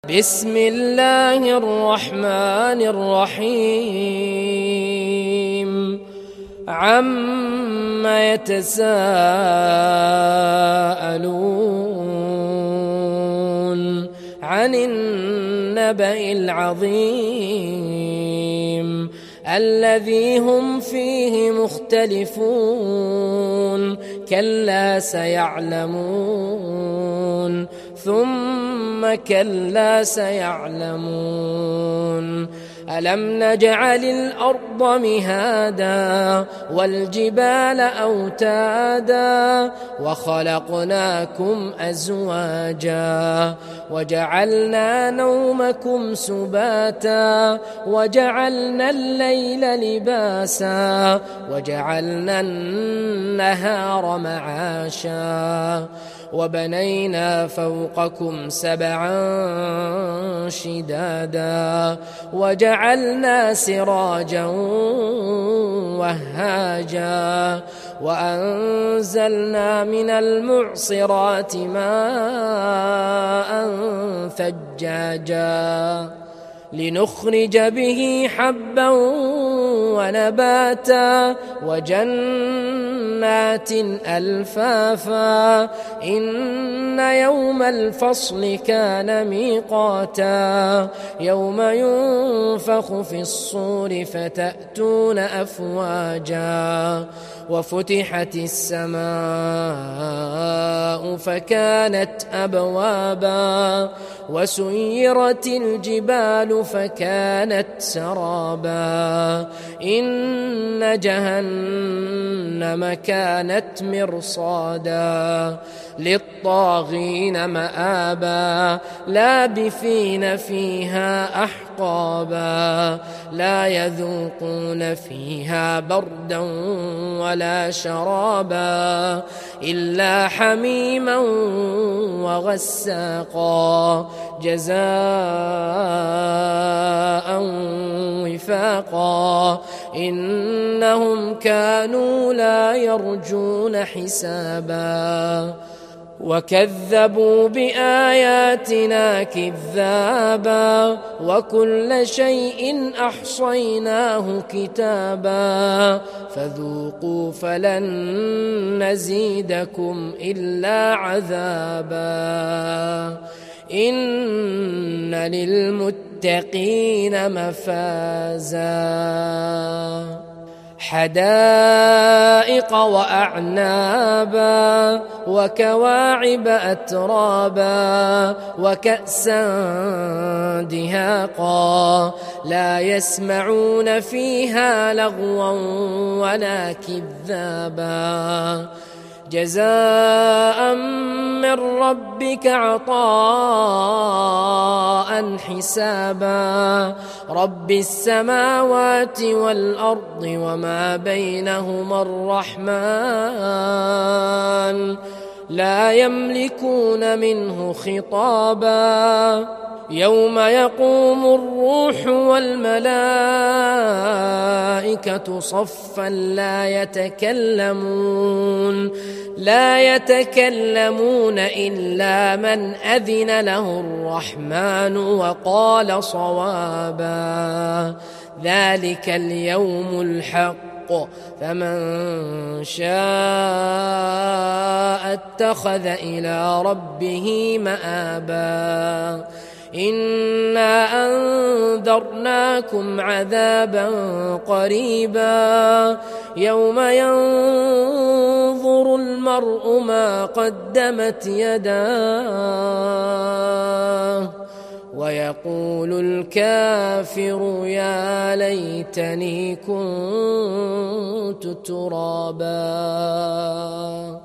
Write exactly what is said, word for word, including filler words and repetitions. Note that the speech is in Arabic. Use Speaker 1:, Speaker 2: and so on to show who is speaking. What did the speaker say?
Speaker 1: بسم الله الرحمن الرحيم عم يتساءلون عن النبأ العظيم الذي هم فيه مختلفون كلا سيعلمون ثم كلا سيعلمون ألم نجعل الأرض مهادا والجبال أوتادا وخلقناكم أزواجا وجعلنا نومكم سباتا وجعلنا الليل لباسا وجعلنا النهار معاشا وبنينا فوقكم سبعا شدادا وجعلنا سراجا وهاجا وأنزلنا من المعصرات ماء ثجاجا لنخرج به حبا ونباتا وجنات ألفافا إن يوم الفصل كان ميقاتا يوم ينفخ في الصور فتأتون أفواجا وفتحت السماء فكانت أبوابا وسيرت الجبال فكانت سرابا إن جهنم كانت مرصادا للطاغين مآبا لابثين فيها أحقابا لا يذوقون فيها بردا ولا شرابا إلا حميما وغساقا جزاء وفاقا إنهم كانوا لا يرجون حسابا وكذبوا بآياتنا كذابا وكل شيء أحصيناه كتابا فذوقوا فلن نزيدكم إلا عذابا إن للمتقين مفازا حدائق وأعنابا وكواعب أترابا وكأسا دهاقا لا يسمعون فيها لغوا ولا كذابا جزاء من ربك عطاء حسابا رب السماوات والأرض وما بينهما الرحمن لا يملكون منه خطابا يوم يقوم الروح والملائكة صفا لا يتكلمون لا يتكلمون إلا من أذن له الرحمن وقال صوابا ذلك اليوم الحق فمن شاء اتخذ إلى ربه مآبا إنا أنذرناكم عذابا قريبا يوم ينظر المرء ما قدمت يداه ويقول الكافر يا ليتني كنت ترابا.